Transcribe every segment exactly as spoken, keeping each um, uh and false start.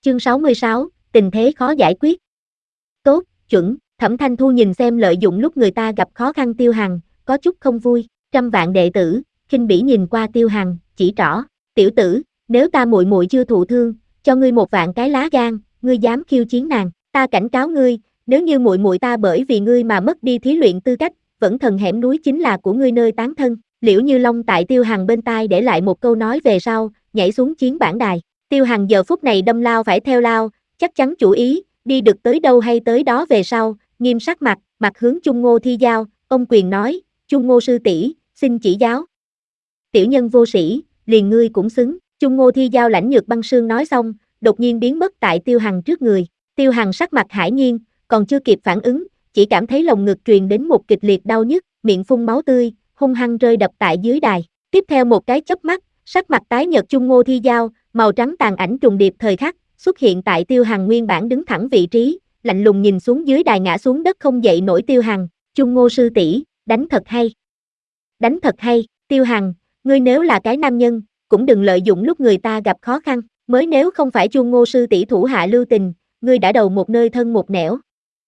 Chương sáu mươi sáu, tình thế khó giải quyết. Tốt, chuẩn, Thẩm Thanh Thu nhìn xem lợi dụng lúc người ta gặp khó khăn Tiêu Hằng, có chút không vui. Trăm vạn đệ tử, khinh bỉ nhìn qua Tiêu Hằng, chỉ trỏ, tiểu tử, nếu ta muội muội chưa thụ thương, cho ngươi một vạn cái lá gan, ngươi dám khiêu chiến nàng, ta cảnh cáo ngươi, nếu như muội muội ta bởi vì ngươi mà mất đi thí luyện tư cách, vẫn thần hẻm núi chính là của ngươi nơi tán thân. Liễu Như Long tại Tiêu Hằng bên tai để lại một câu nói về sau, nhảy xuống chiến bản đài. Tiêu Hằng giờ phút này đâm lao phải theo lao, chắc chắn chủ ý, đi được tới đâu hay tới đó về sau, nghiêm sắc mặt, mặt hướng Chung Ngô Thi Giao, ông quyền nói, Chung Ngô sư tỷ, xin chỉ giáo. Tiểu nhân vô sĩ, liền ngươi cũng xứng. Chung Ngô Thi Giao lãnh nhược băng sương nói xong, đột nhiên biến mất tại Tiêu Hằng trước người. Tiêu Hằng sắc mặt hãi nhiên, còn chưa kịp phản ứng, chỉ cảm thấy lồng ngực truyền đến một kịch liệt đau nhức, miệng phun máu tươi, hung hăng rơi đập tại dưới đài. Tiếp theo một cái chớp mắt, sắc mặt tái nhợt Chung Ngô Thi Giao, màu trắng tàn ảnh trùng điệp thời khắc, xuất hiện tại Tiêu Hằng nguyên bản đứng thẳng vị trí, lạnh lùng nhìn xuống dưới đài ngã xuống đất không dậy nổi Tiêu Hằng, Chung Ngô sư tỷ, đánh thật hay. Đánh thật hay, Tiêu Hằng, ngươi nếu là cái nam nhân, cũng đừng lợi dụng lúc người ta gặp khó khăn, mới nếu không phải Chung Ngô sư tỷ thủ hạ lưu tình, ngươi đã đầu một nơi thân một nẻo.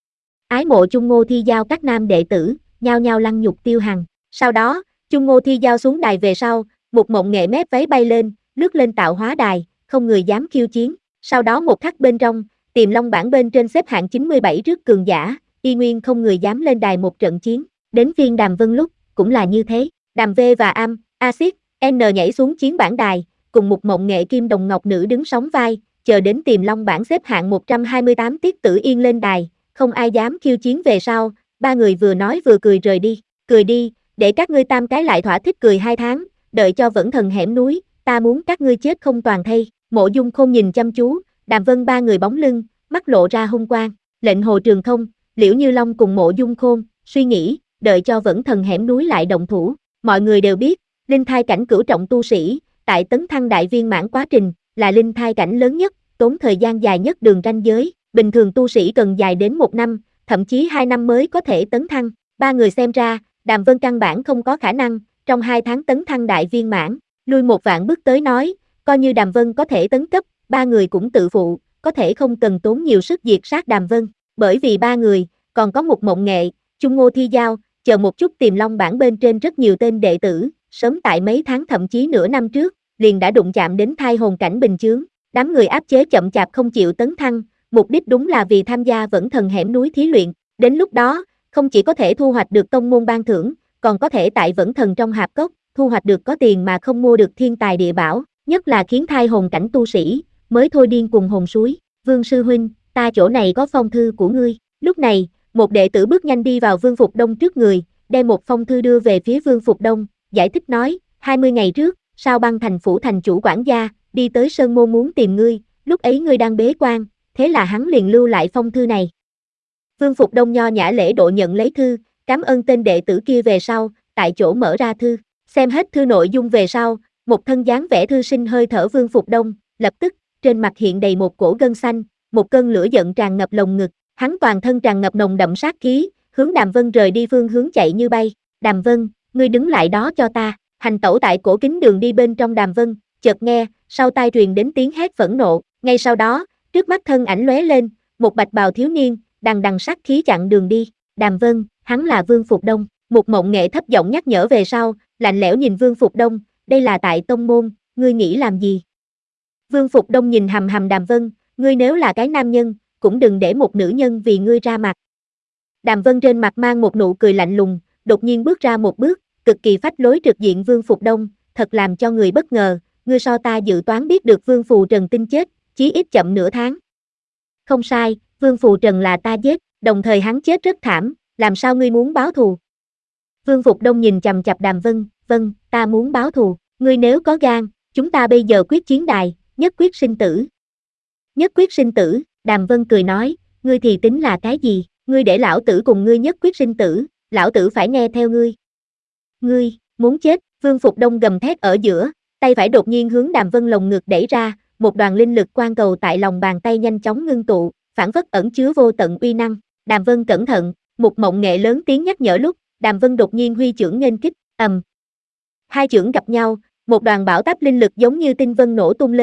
Ái mộ Chung Ngô Thi Giao các nam đệ tử, nhao nhao lăng nhục Tiêu Hằng. Sau đó, Chung Ngô Thi Giao xuống đài về sau, một mộng nghệ mép váy bay lên, lướt lên tạo hóa đài, không người dám khiêu chiến. Sau đó một khắc bên trong, Tiềm Long bảng bên trên xếp hạng chín mươi bảy trước cường giả, y nguyên không người dám lên đài một trận chiến. Đến phiên Đàm Vân lúc, cũng là như thế. Đàm V và Am, Axit, N nhảy xuống chiến bản đài, cùng một mộng nghệ kim đồng ngọc nữ đứng sóng vai, chờ đến Tiềm Long bảng xếp hạng một trăm hai mươi tám Tiết Tử Yên lên đài, không ai dám khiêu chiến về sau, ba người vừa nói vừa cười rời đi, cười đi, để các ngươi tam cái lại thỏa thích cười hai tháng, đợi cho vẫn thần hẻm núi, ta muốn các ngươi chết không toàn thây. Mộ Dung Khôn nhìn chăm chú, Đàm Vân ba người bóng lưng, mắt lộ ra hung quang, lệnh Hồ Trường Không, Liễu Như Long cùng Mộ Dung Khôn, suy nghĩ, đợi cho vẫn thần hẻm núi lại động thủ. Mọi người đều biết, linh thai cảnh cửu trọng tu sĩ, tại tấn thăng đại viên mãn quá trình, là linh thai cảnh lớn nhất, tốn thời gian dài nhất đường ranh giới, bình thường tu sĩ cần dài đến một năm, thậm chí hai năm mới có thể tấn thăng. Ba người xem ra, Đàm Vân căn bản không có khả năng, trong hai tháng tấn thăng đại viên mãn, lui một vạn bước tới nói, coi như Đàm Vân có thể tấn cấp, ba người cũng tự phụ, có thể không cần tốn nhiều sức diệt sát Đàm Vân, bởi vì ba người, còn có một mộng nghệ, Chung Ngô Thi Giao, chờ một chút Tiềm Long bảng bên trên rất nhiều tên đệ tử, sớm tại mấy tháng thậm chí nửa năm trước, liền đã đụng chạm đến thai hồn cảnh bình chướng, đám người áp chế chậm chạp không chịu tấn thăng, mục đích đúng là vì tham gia vẫn thần hẻm núi thí luyện, đến lúc đó, không chỉ có thể thu hoạch được tông môn ban thưởng, còn có thể tại vẫn thần trong hạp cốc, thu hoạch được có tiền mà không mua được thiên tài địa bảo, nhất là khiến thai hồn cảnh tu sĩ, mới thôi điên cùng hồn suối. Vương sư huynh, ta chỗ này có phong thư của ngươi. Lúc này, một đệ tử bước nhanh đi vào Vương Phục Đông trước người, đem một phong thư đưa về phía Vương Phục Đông, giải thích nói, hai mươi ngày trước, Sao Băng thành phủ thành chủ quản gia, đi tới Sơn Môn muốn tìm ngươi, lúc ấy ngươi đang bế quan, thế là hắn liền lưu lại phong thư này. Vương Phục Đông nho nhã lễ độ nhận lấy thư, cảm ơn tên đệ tử kia về sau, tại chỗ mở ra thư, xem hết thư nội dung về sau, một thân dáng vẻ thư sinh hơi thở Vương Phục Đông, lập tức, trên mặt hiện đầy một cổ gân xanh, một cơn lửa giận tràn ngập lồng ngực, hắn toàn thân tràn ngập nồng đậm sát khí, hướng Đàm Vân rời đi phương hướng chạy như bay. Đàm Vân, ngươi đứng lại đó cho ta. Hành tẩu tại cổ kính đường đi bên trong Đàm Vân, chợt nghe, sau tai truyền đến tiếng hét phẫn nộ, ngay sau đó, trước mắt thân ảnh lóe lên, một bạch bào thiếu niên, đằng đằng sát khí chặn đường đi. Đàm Vân, hắn là Vương Phục Đông. Một mộng nghệ thấp giọng nhắc nhở về sau, lạnh lẽo nhìn Vương Phục Đông, đây là tại tông môn, ngươi nghĩ làm gì? Vương Phục Đông nhìn hầm hầm Đàm Vân, ngươi nếu là cái nam nhân, cũng đừng để một nữ nhân vì ngươi ra mặt. Đàm Vân trên mặt mang một nụ cười lạnh lùng, đột nhiên bước ra một bước, cực kỳ phách lối trực diện Vương Phục Đông, thật làm cho người bất ngờ, ngươi so ta dự toán biết được Vương Phù Trần tin chết, chí ít chậm nửa tháng. Không sai, Vương Phù Trần là ta giết, đồng thời hắn chết rất thảm, làm sao ngươi muốn báo thù? Vương Phục Đông nhìn chằm chằm Đàm Vân, vâng, ta muốn báo thù, ngươi nếu có gan, chúng ta bây giờ quyết chiến đài, nhất quyết sinh tử. Nhất quyết sinh tử, Đàm Vân cười nói, ngươi thì tính là cái gì, ngươi để lão tử cùng ngươi nhất quyết sinh tử, lão tử phải nghe theo ngươi. Ngươi, muốn chết, Vương Phục Đông gầm thét ở giữa, tay phải đột nhiên hướng Đàm Vân lồng ngực đẩy ra, một đoàn linh lực quang cầu tại lòng bàn tay nhanh chóng ngưng tụ, phảng phất ẩn chứa vô tận uy năng. Đàm Vân cẩn thận, một mộng nghệ lớn tiếng nhắc nhở lúc, Đàm Vân đột nhiên huy chưởng nghênh kích, ầm. Hai chưởng gặp nhau, một đoàn bão táp linh lực giống như tinh vân nổ tung lên,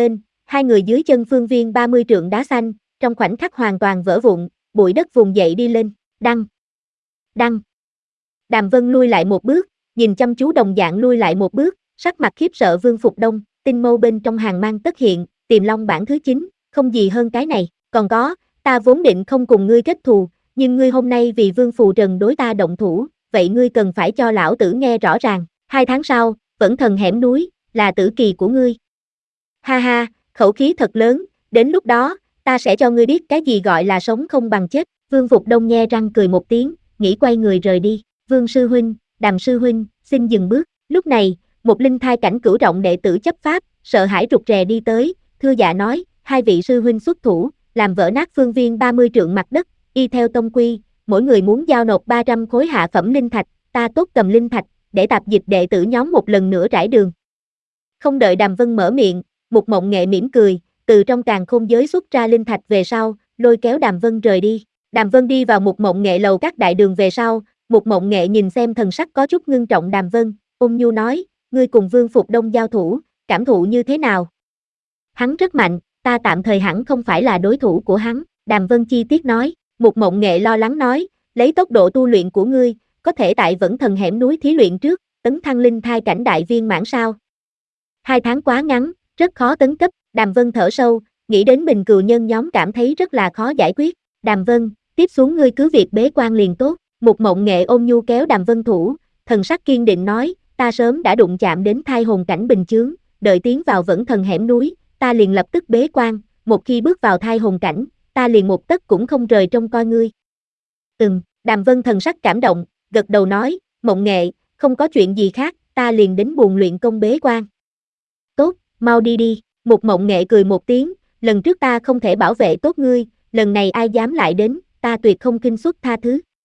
hai người dưới chân phương viên ba mươi trượng đá xanh, trong khoảnh khắc hoàn toàn vỡ vụn, bụi đất vùng dậy đi lên, đăng, đăng. Đàm Vân lui lại một bước, nhìn chăm chú đồng dạng lui lại một bước, sắc mặt khiếp sợ Vương Phục Đông, tinh mâu bên trong hàng mang tất hiện, Tiềm Long bản thứ chín, không gì hơn cái này, còn có, ta vốn định không cùng ngươi kết thù, nhưng ngươi hôm nay vì Vương Phù Trần đối ta động thủ, vậy ngươi cần phải cho lão tử nghe rõ ràng, hai tháng sau, Vẫn Thần hẻm núi, là tử kỳ của ngươi. Ha ha, khẩu khí thật lớn, đến lúc đó, ta sẽ cho ngươi biết cái gì gọi là sống không bằng chết. Vương Phục Đông nhe răng cười một tiếng, nghĩ quay người rời đi. Vương sư huynh, Đàm sư huynh, xin dừng bước. Lúc này, một linh thai cảnh cửu trọng đệ tử chấp pháp, sợ hãi rụt rè đi tới, thưa dạ nói, hai vị sư huynh xuất thủ, làm vỡ nát phương viên ba mươi trượng mặt đất, y theo tông quy, mỗi người muốn giao nộp ba trăm khối hạ phẩm linh thạch, ta tốt cầm linh thạch, để tạp dịch đệ tử nhóm một lần nữa trải đường. Không đợi Đàm Vân mở miệng, Mục Mộng Nghệ mỉm cười, từ trong càn khôn giới xuất ra linh thạch về sau, lôi kéo Đàm Vân rời đi. Đàm Vân đi vào Mục Mộng Nghệ lầu các đại đường về sau, Mục Mộng Nghệ nhìn xem thần sắc có chút ngưng trọng Đàm Vân, ôn nhu nói, ngươi cùng Vương Phục Đông giao thủ, cảm thụ như thế nào? Hắn rất mạnh, ta tạm thời hẳn không phải là đối thủ của hắn, Đàm Vân chi tiết nói. Mục Mộng Nghệ lo lắng nói, lấy tốc độ tu luyện của ngươi, có thể tại Vẫn Thần hẻm núi thí luyện trước, tấn thăng linh thai cảnh đại viên mãn sao? Hai tháng quá ngắn, rất khó tấn cấp, Đàm Vân thở sâu, nghĩ đến bình cừu nhân nhóm cảm thấy rất là khó giải quyết. Đàm Vân, tiếp xuống ngươi cứ việc bế quan liền tốt. Mục Mộng Nghệ ôn nhu kéo Đàm Vân thủ, thần sắc kiên định nói, ta sớm đã đụng chạm đến thai hồn cảnh bình chướng, đợi tiến vào Vẫn Thần hẻm núi, ta liền lập tức bế quan, một khi bước vào thai hồn cảnh, ta liền một tấc cũng không rời trông coi ngươi. Ừm, Đàm Vân thần sắc cảm động, gật đầu nói, Mộng Nghệ, không có chuyện gì khác, ta liền đến buồng luyện công bế quan. Tốt, mau đi đi. Mục Mộng Nghệ cười một tiếng, lần trước ta không thể bảo vệ tốt ngươi, lần này ai dám lại đến, ta tuyệt không khinh suất tha thứ.